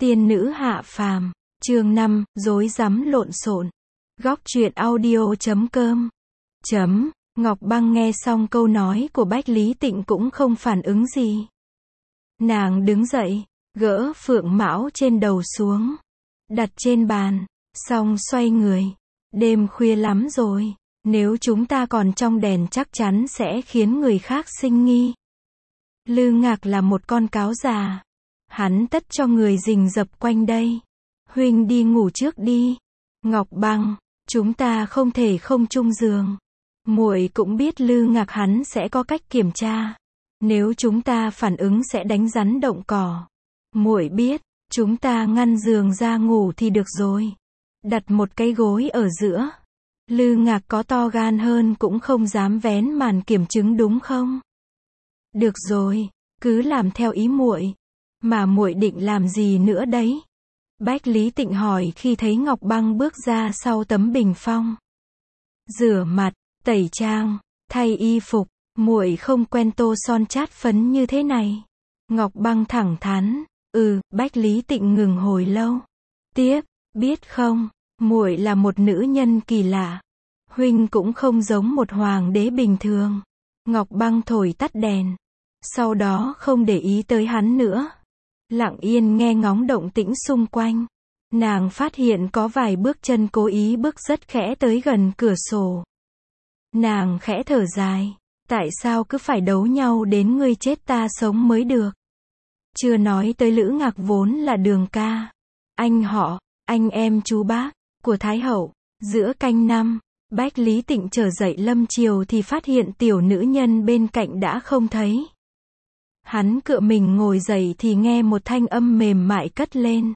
Tiên nữ hạ phàm, chương 5, rối rắm lộn xộn. Góc truyện audio.com. Ngọc Băng nghe xong câu nói của Bách Lý Tịnh cũng không phản ứng gì. Nàng đứng dậy, gỡ phượng mão trên đầu xuống, đặt trên bàn, xong xoay người. Đêm khuya lắm rồi, nếu chúng ta còn trong đèn chắc chắn sẽ khiến người khác sinh nghi. Lư Ngạc là một con cáo già. Hắn tất cho người rình rập quanh đây. Huynh đi ngủ trước đi. Ngọc Băng, chúng ta không thể không chung giường. Muội cũng biết Lư Ngạc hắn sẽ có cách kiểm tra. Nếu chúng ta phản ứng sẽ đánh rắn động cỏ. Muội biết, chúng ta ngăn giường ra ngủ thì được rồi. Đặt một cái gối ở giữa. Lư Ngạc có to gan hơn cũng không dám vén màn kiểm chứng đúng không? Được rồi, cứ làm theo ý muội. Mà muội định làm gì nữa đấy? Bách Lý Tịnh hỏi khi thấy Ngọc Băng bước ra sau tấm bình phong. Rửa mặt, tẩy trang, thay y phục, muội không quen tô son chát phấn như thế này. Ngọc Băng thẳng thắn, Bách Lý Tịnh ngừng hồi lâu. Tiếp, biết không, muội là một nữ nhân kỳ lạ. Huynh cũng không giống một hoàng đế bình thường. Ngọc Băng thổi tắt đèn. Sau đó không để ý tới hắn nữa. Lặng yên nghe ngóng động tĩnh xung quanh. Nàng phát hiện có vài bước chân cố ý bước rất khẽ tới gần cửa sổ. Nàng khẽ thở dài. Tại sao cứ phải đấu nhau đến ngươi chết ta sống mới được? Chưa nói tới Lữ Ngạc vốn là đường ca. Anh họ, anh em chú bác, của Thái Hậu. Giữa canh năm, Bách Lý Tịnh trở dậy lâm chiều thì phát hiện tiểu nữ nhân bên cạnh đã không thấy. Hắn cựa mình ngồi dậy thì nghe một thanh âm mềm mại cất lên.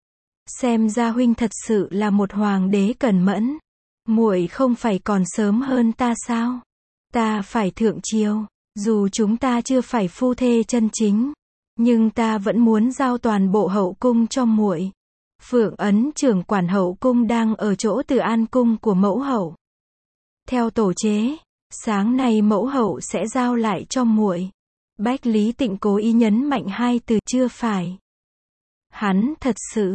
Xem ra huynh thật sự là một hoàng đế cẩn mẫn. Muội không phải còn sớm hơn ta sao? Ta phải thượng triều, dù chúng ta chưa phải phu thê chân chính, nhưng ta vẫn muốn giao toàn bộ hậu cung cho muội. Phượng ấn trưởng quản hậu cung đang ở chỗ Từ An cung của mẫu hậu. Theo tổ chế, sáng nay mẫu hậu sẽ giao lại cho muội. Bách Lý Tịnh cố ý nhấn mạnh hai từ chưa phải. Hắn thật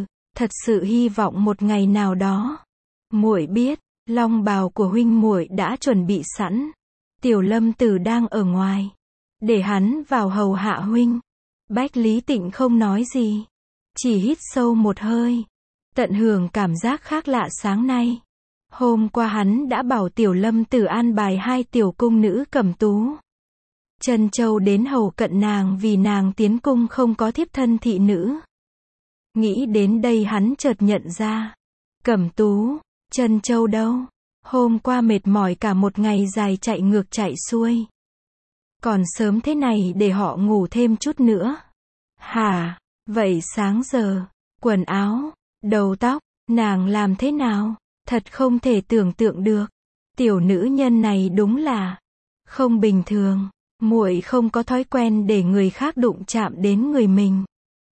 sự hy vọng một ngày nào đó. Muội biết, long bào của huynh muội đã chuẩn bị sẵn. Tiểu Lâm Tử đang ở ngoài. Để hắn vào hầu hạ huynh. Bách Lý Tịnh không nói gì. Chỉ hít sâu một hơi. Tận hưởng cảm giác khác lạ sáng nay. Hôm qua hắn đã bảo Tiểu Lâm Tử an bài hai tiểu cung nữ cẩm tú. Trân Châu đến hầu cận nàng vì nàng tiến cung không có thiếp thân thị nữ. Nghĩ đến đây hắn chợt nhận ra. Cẩm tú, Trân Châu đâu? Hôm qua mệt mỏi cả một ngày dài chạy ngược chạy xuôi. Còn sớm thế này để họ ngủ thêm chút nữa. Hả? Vậy sáng giờ, quần áo, đầu tóc, nàng làm thế nào? Thật không thể tưởng tượng được. Tiểu nữ nhân này đúng là không bình thường. Muội không có thói quen để người khác đụng chạm đến người mình.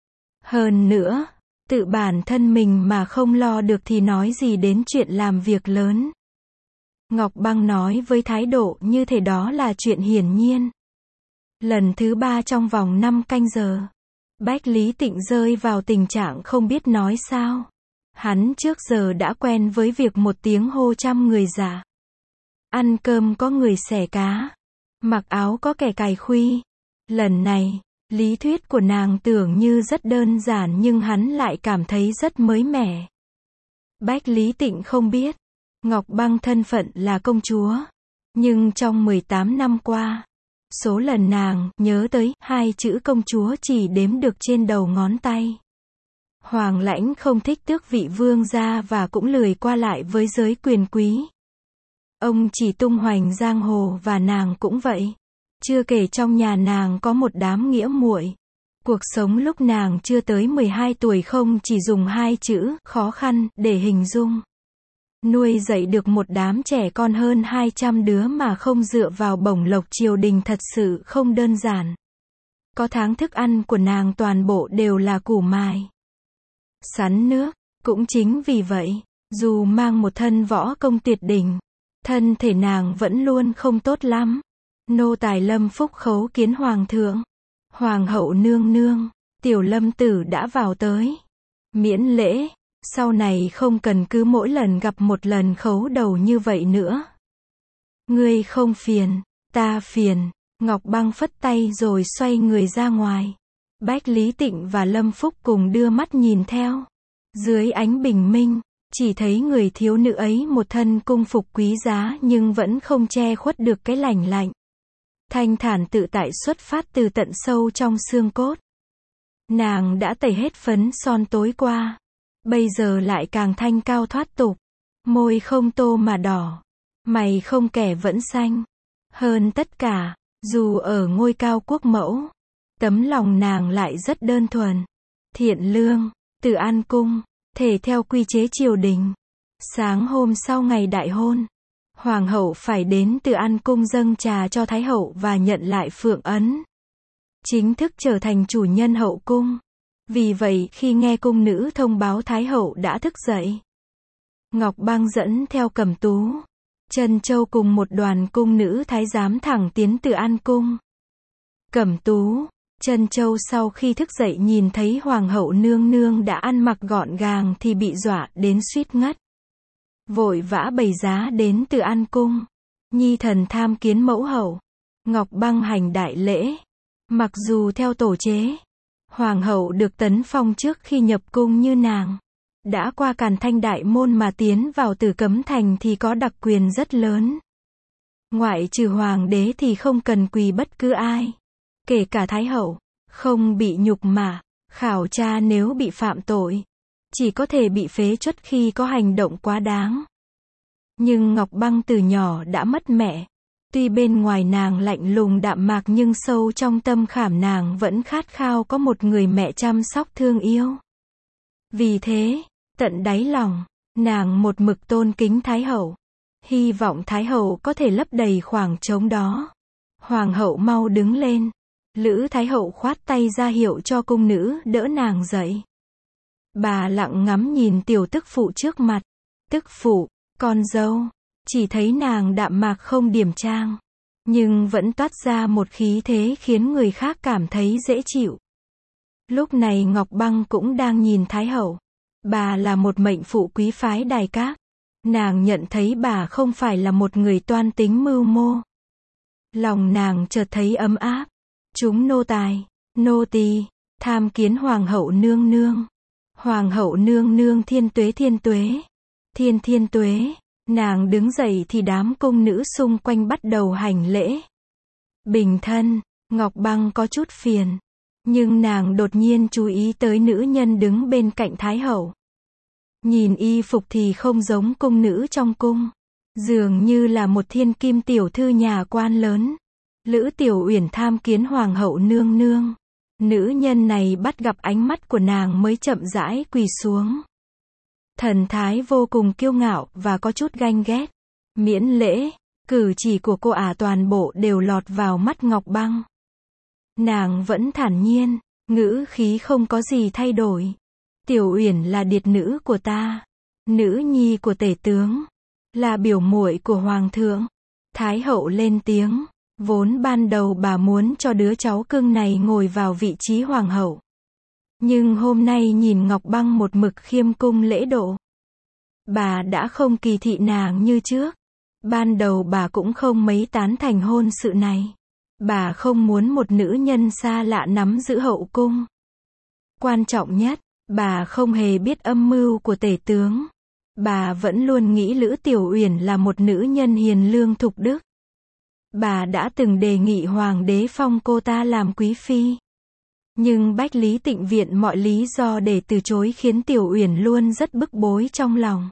Hơn nữa, tự bản thân mình mà không lo được thì nói gì đến chuyện làm việc lớn. Ngọc Băng nói với thái độ như thế đó là chuyện hiển nhiên. Lần thứ 3 trong vòng 5 canh giờ, Bách Lý Tịnh rơi vào tình trạng không biết nói sao. Hắn trước giờ đã quen với việc một tiếng hô trăm người dạ. Ăn cơm có người xẻ cá. Mặc áo có kẻ cài khuy. Lần này, lý thuyết của nàng tưởng như rất đơn giản nhưng hắn lại cảm thấy rất mới mẻ. Bách Lý Tịnh không biết, Ngọc Băng thân phận là công chúa. Nhưng trong 18 năm qua, số lần nàng nhớ tới hai chữ công chúa chỉ đếm được trên đầu ngón tay. Hoàng Lãnh không thích tước vị vương gia và cũng lười qua lại với giới quyền quý. Ông chỉ tung hoành giang hồ và nàng cũng vậy. Chưa kể trong nhà nàng có một đám nghĩa muội. Cuộc sống lúc nàng chưa tới 12 tuổi không chỉ dùng hai chữ khó khăn để hình dung. Nuôi dạy được một đám trẻ con hơn 200 đứa mà không dựa vào bổng lộc triều đình thật sự không đơn giản. Có tháng thức ăn của nàng toàn bộ đều là củ mài, sắn nước. Cũng chính vì vậy, dù mang một thân võ công tuyệt đỉnh, thân thể nàng vẫn luôn không tốt lắm. Nô tài Lâm Phúc khấu kiến hoàng thượng. Hoàng hậu nương nương, Tiểu Lâm Tử đã vào tới. Miễn lễ, sau này không cần cứ mỗi lần gặp một lần khấu đầu như vậy nữa. Ngươi không phiền, ta phiền. Ngọc Băng phất tay rồi xoay người ra ngoài. Bách Lý Tịnh và Lâm Phúc cùng đưa mắt nhìn theo. Dưới ánh bình minh, chỉ thấy người thiếu nữ ấy một thân cung phục quý giá nhưng vẫn không che khuất được cái lành lạnh. Thanh thản tự tại xuất phát từ tận sâu trong xương cốt. Nàng đã tẩy hết phấn son tối qua. Bây giờ lại càng thanh cao thoát tục. Môi không tô mà đỏ. Mày không kẻ vẫn xanh. Hơn tất cả, dù ở ngôi cao quốc mẫu, tấm lòng nàng lại rất đơn thuần. Thiện lương, Từ An Cung, thể theo quy chế triều đình. Sáng hôm sau ngày đại hôn, Hoàng hậu phải đến Từ An Cung dâng trà cho Thái hậu và nhận lại phượng ấn. Chính thức trở thành chủ nhân hậu cung. Vì vậy khi nghe cung nữ thông báo Thái hậu đã thức dậy, Ngọc Băng dẫn theo Cẩm Tú, Trân Châu cùng một đoàn cung nữ thái giám thẳng tiến Từ An Cung. Cẩm Tú, Trân Châu sau khi thức dậy nhìn thấy Hoàng hậu nương nương đã ăn mặc gọn gàng thì bị dọa đến suýt ngất. Vội vã bày giá đến Từ An Cung. Nhi thần tham kiến mẫu hậu. Ngọc Băng hành đại lễ. Mặc dù theo tổ chế, Hoàng hậu được tấn phong trước khi nhập cung như nàng đã qua Càn Thanh đại môn mà tiến vào Tử Cấm Thành thì có đặc quyền rất lớn. Ngoại trừ hoàng đế thì không cần quỳ bất cứ ai. Kể cả Thái hậu, không bị nhục mạ, khảo tra nếu bị phạm tội. Chỉ có thể bị phế truất khi có hành động quá đáng. Nhưng Ngọc Băng từ nhỏ đã mất mẹ. Tuy bên ngoài nàng lạnh lùng đạm mạc nhưng sâu trong tâm khảm nàng vẫn khát khao có một người mẹ chăm sóc thương yêu. Vì thế, tận đáy lòng, nàng một mực tôn kính Thái hậu. Hy vọng Thái hậu có thể lấp đầy khoảng trống đó. Hoàng hậu mau đứng lên. Lữ Thái hậu khoát tay ra hiệu cho cung nữ đỡ nàng dậy. Bà lặng ngắm nhìn tiểu tức phụ trước mặt. Tức phụ, con dâu. Chỉ thấy nàng đạm mạc không điểm trang, nhưng vẫn toát ra một khí thế khiến người khác cảm thấy dễ chịu. Lúc này Ngọc Băng cũng đang nhìn Thái hậu. Bà là một mệnh phụ quý phái Đài Các. Nàng nhận thấy bà không phải là một người toan tính mưu mô. Lòng nàng chợt thấy ấm áp. Chúng nô tài, nô tỳ, tham kiến Hoàng hậu nương nương. Hoàng hậu nương nương thiên tuế thiên tuế. Thiên thiên tuế. Nàng đứng dậy thì đám cung nữ xung quanh bắt đầu hành lễ. Bình thân, Ngọc Băng có chút phiền. Nhưng nàng đột nhiên chú ý tới nữ nhân đứng bên cạnh Thái hậu. Nhìn y phục thì không giống cung nữ trong cung. Dường như là một thiên kim tiểu thư nhà quan lớn. Lữ Tiểu Uyển tham kiến Hoàng hậu nương nương. Nữ nhân này bắt gặp ánh mắt của nàng mới chậm rãi quỳ xuống. Thần thái vô cùng kiêu ngạo và có chút ganh ghét. Miễn lễ, cử chỉ của cô ả toàn bộ đều lọt vào mắt Ngọc Băng. Nàng vẫn thản nhiên, ngữ khí không có gì thay đổi. Tiểu Uyển là điệt nữ của ta, nữ nhi của tể tướng, là biểu muội của hoàng thượng. Thái hậu lên tiếng, vốn ban đầu bà muốn cho đứa cháu cưng này ngồi vào vị trí hoàng hậu. Nhưng hôm nay nhìn Ngọc Băng một mực khiêm cung lễ độ, bà đã không kỳ thị nàng như trước. Ban đầu bà cũng không mấy tán thành hôn sự này. Bà không muốn một nữ nhân xa lạ nắm giữ hậu cung. Quan trọng nhất, bà không hề biết âm mưu của tể tướng. Bà vẫn luôn nghĩ Lữ Tiểu Uyển là một nữ nhân hiền lương thục đức. Bà đã từng đề nghị hoàng đế phong cô ta làm quý phi. Nhưng Bách Lý Tịnh viện mọi lý do để từ chối khiến Tiểu Uyển luôn rất bức bối trong lòng.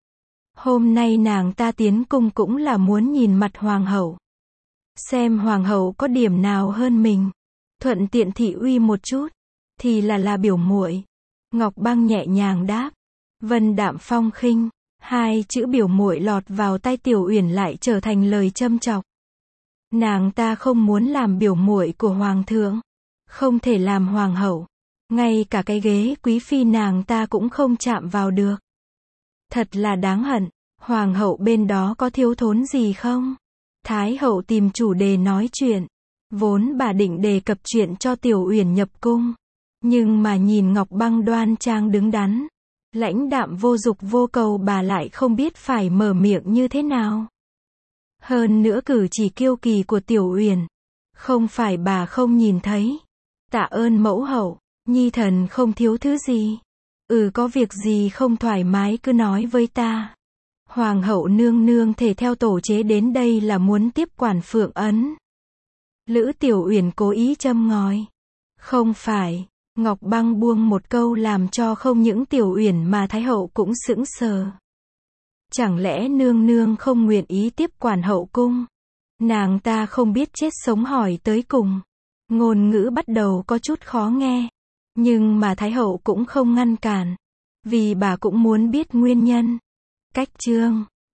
Hôm nay nàng ta tiến cung cũng là muốn nhìn mặt hoàng hậu. Xem hoàng hậu có điểm nào hơn mình. Thuận tiện thị uy một chút. Thì là biểu muội. Ngọc Băng nhẹ nhàng đáp. Vân đạm phong khinh. Hai chữ biểu muội lọt vào tai Tiểu Uyển lại trở thành lời châm chọc. Nàng ta không muốn làm biểu muội của hoàng thượng. Không thể làm hoàng hậu. Ngay cả cái ghế quý phi nàng ta cũng không chạm vào được. Thật là đáng hận. Hoàng hậu bên đó có thiếu thốn gì không? Thái hậu tìm chủ đề nói chuyện. Vốn bà định đề cập chuyện cho Tiểu Uyển nhập cung. Nhưng mà nhìn Ngọc Băng đoan trang đứng đắn, lãnh đạm vô dục vô cầu, bà lại không biết phải mở miệng như thế nào. Hơn nữa cử chỉ kiêu kỳ của Tiểu Uyển, không phải bà không nhìn thấy. Tạ ơn mẫu hậu, nhi thần không thiếu thứ gì. Có việc gì không thoải mái cứ nói với ta. Hoàng hậu nương nương thể theo tổ chế đến đây là muốn tiếp quản Phượng Ấn. Lữ Tiểu Uyển cố ý châm ngòi. Không phải. Ngọc Băng buông một câu làm cho không những Tiểu Uyển mà Thái hậu cũng sững sờ. Chẳng lẽ nương nương không nguyện ý tiếp quản hậu cung? Nàng ta không biết chết sống hỏi tới cùng. Ngôn ngữ bắt đầu có chút khó nghe. Nhưng mà Thái hậu cũng không ngăn cản. Vì bà cũng muốn biết nguyên nhân. Cách chương